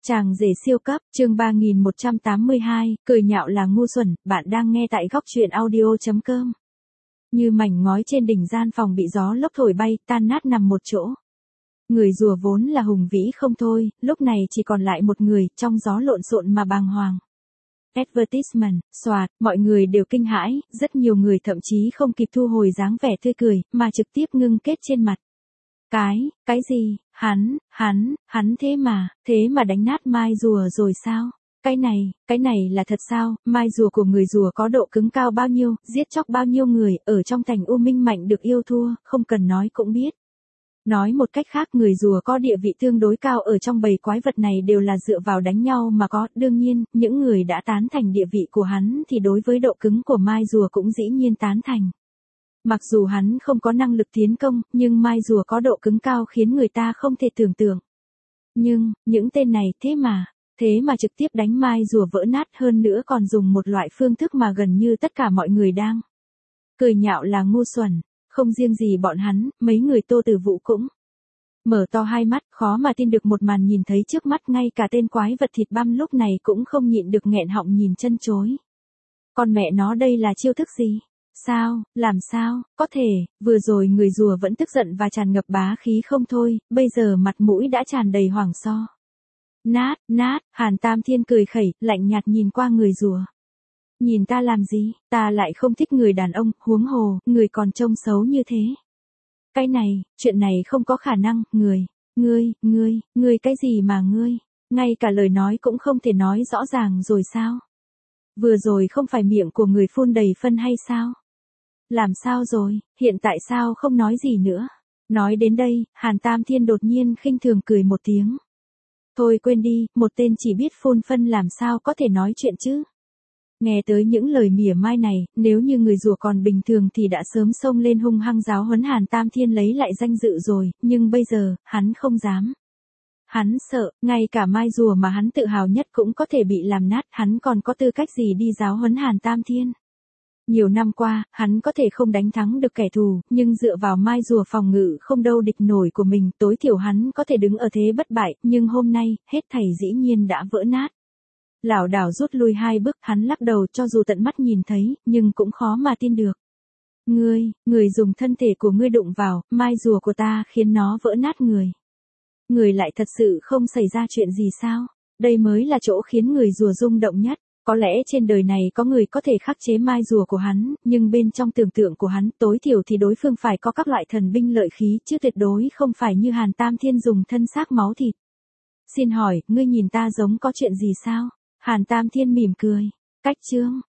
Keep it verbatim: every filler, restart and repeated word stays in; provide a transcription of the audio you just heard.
Chàng rể siêu cấp, chương ba nghìn một trăm tám mươi hai, cười nhạo là ngu xuẩn, bạn đang nghe tại góc truyện audio chấm com. Như mảnh ngói trên đỉnh gian phòng bị gió lốc thổi bay, tan nát nằm một chỗ. Người rùa vốn là hùng vĩ không thôi, lúc này chỉ còn lại một người, trong gió lộn xộn mà bàng hoàng. Advertisement, soạt, mọi người đều kinh hãi, rất nhiều người thậm chí không kịp thu hồi dáng vẻ tươi cười, mà trực tiếp ngưng kết trên mặt. Cái, cái gì, hắn, hắn, hắn thế mà, thế mà đánh nát mai rùa rồi sao? Cái này, cái này là thật sao? Mai rùa của người rùa có độ cứng cao bao nhiêu, giết chóc bao nhiêu người, ở trong thành U Minh Mạnh được yêu thua, không cần nói cũng biết. Nói một cách khác, người rùa có địa vị tương đối cao ở trong bầy quái vật này đều là dựa vào đánh nhau mà có, đương nhiên, những người đã tán thành địa vị của hắn thì đối với độ cứng của mai rùa cũng dĩ nhiên tán thành. Mặc dù hắn không có năng lực tiến công, nhưng mai rùa có độ cứng cao khiến người ta không thể tưởng tượng. Nhưng, những tên này thế mà, thế mà trực tiếp đánh mai rùa vỡ nát, hơn nữa còn dùng một loại phương thức mà gần như tất cả mọi người đang cười nhạo là ngu xuẩn. Không riêng gì bọn hắn, mấy người Tô Tử Vũ cũng mở to hai mắt, khó mà tin được một màn nhìn thấy trước mắt, ngay cả tên quái vật thịt băm lúc này cũng không nhịn được nghẹn họng nhìn chân chối. Con mẹ nó, đây là chiêu thức gì? Sao, làm sao, có thể, vừa rồi người rùa vẫn tức giận và tràn ngập bá khí không thôi, bây giờ mặt mũi đã tràn đầy hoảng so. Nát, nát, Hàn Tam Thiên cười khẩy, lạnh nhạt nhìn qua người rùa. Nhìn ta làm gì, ta lại không thích người đàn ông, huống hồ, người còn trông xấu như thế. Cái này, chuyện này không có khả năng, người, ngươi, ngươi, ngươi cái gì mà ngươi, ngay cả lời nói cũng không thể nói rõ ràng rồi sao? Vừa rồi không phải miệng của người phun đầy phân hay sao? Làm sao rồi, hiện tại sao không nói gì nữa? Nói đến đây, Hàn Tam Thiên đột nhiên khinh thường cười một tiếng. Thôi quên đi, một tên chỉ biết phun phân làm sao có thể nói chuyện chứ? Nghe tới những lời mỉa mai này, nếu như người rùa còn bình thường thì đã sớm xông lên hung hăng giáo huấn Hàn Tam Thiên lấy lại danh dự rồi, nhưng bây giờ, hắn không dám. Hắn sợ, ngay cả mai rùa mà hắn tự hào nhất cũng có thể bị làm nát, hắn còn có tư cách gì đi giáo huấn Hàn Tam Thiên. Nhiều năm qua, hắn có thể không đánh thắng được kẻ thù, nhưng dựa vào mai rùa phòng ngự không đâu địch nổi của mình, tối thiểu hắn có thể đứng ở thế bất bại, nhưng hôm nay, hết thảy dĩ nhiên đã vỡ nát. Lảo đảo rút lui hai bước, hắn lắc đầu, cho dù tận mắt nhìn thấy, nhưng cũng khó mà tin được. Ngươi, người dùng thân thể của ngươi đụng vào, mai rùa của ta khiến nó vỡ nát người. Người lại thật sự không xảy ra chuyện gì sao? Đây mới là chỗ khiến người rùa rung động nhất. Có lẽ trên đời này có người có thể khắc chế mai rùa của hắn, nhưng bên trong tưởng tượng của hắn, tối thiểu thì đối phương phải có các loại thần binh lợi khí, chứ tuyệt đối không phải như Hàn Tam Thiên dùng thân xác máu thịt. Xin hỏi, ngươi nhìn ta giống có chuyện gì sao? Hàn Tam Thiên mỉm cười. Cách chương,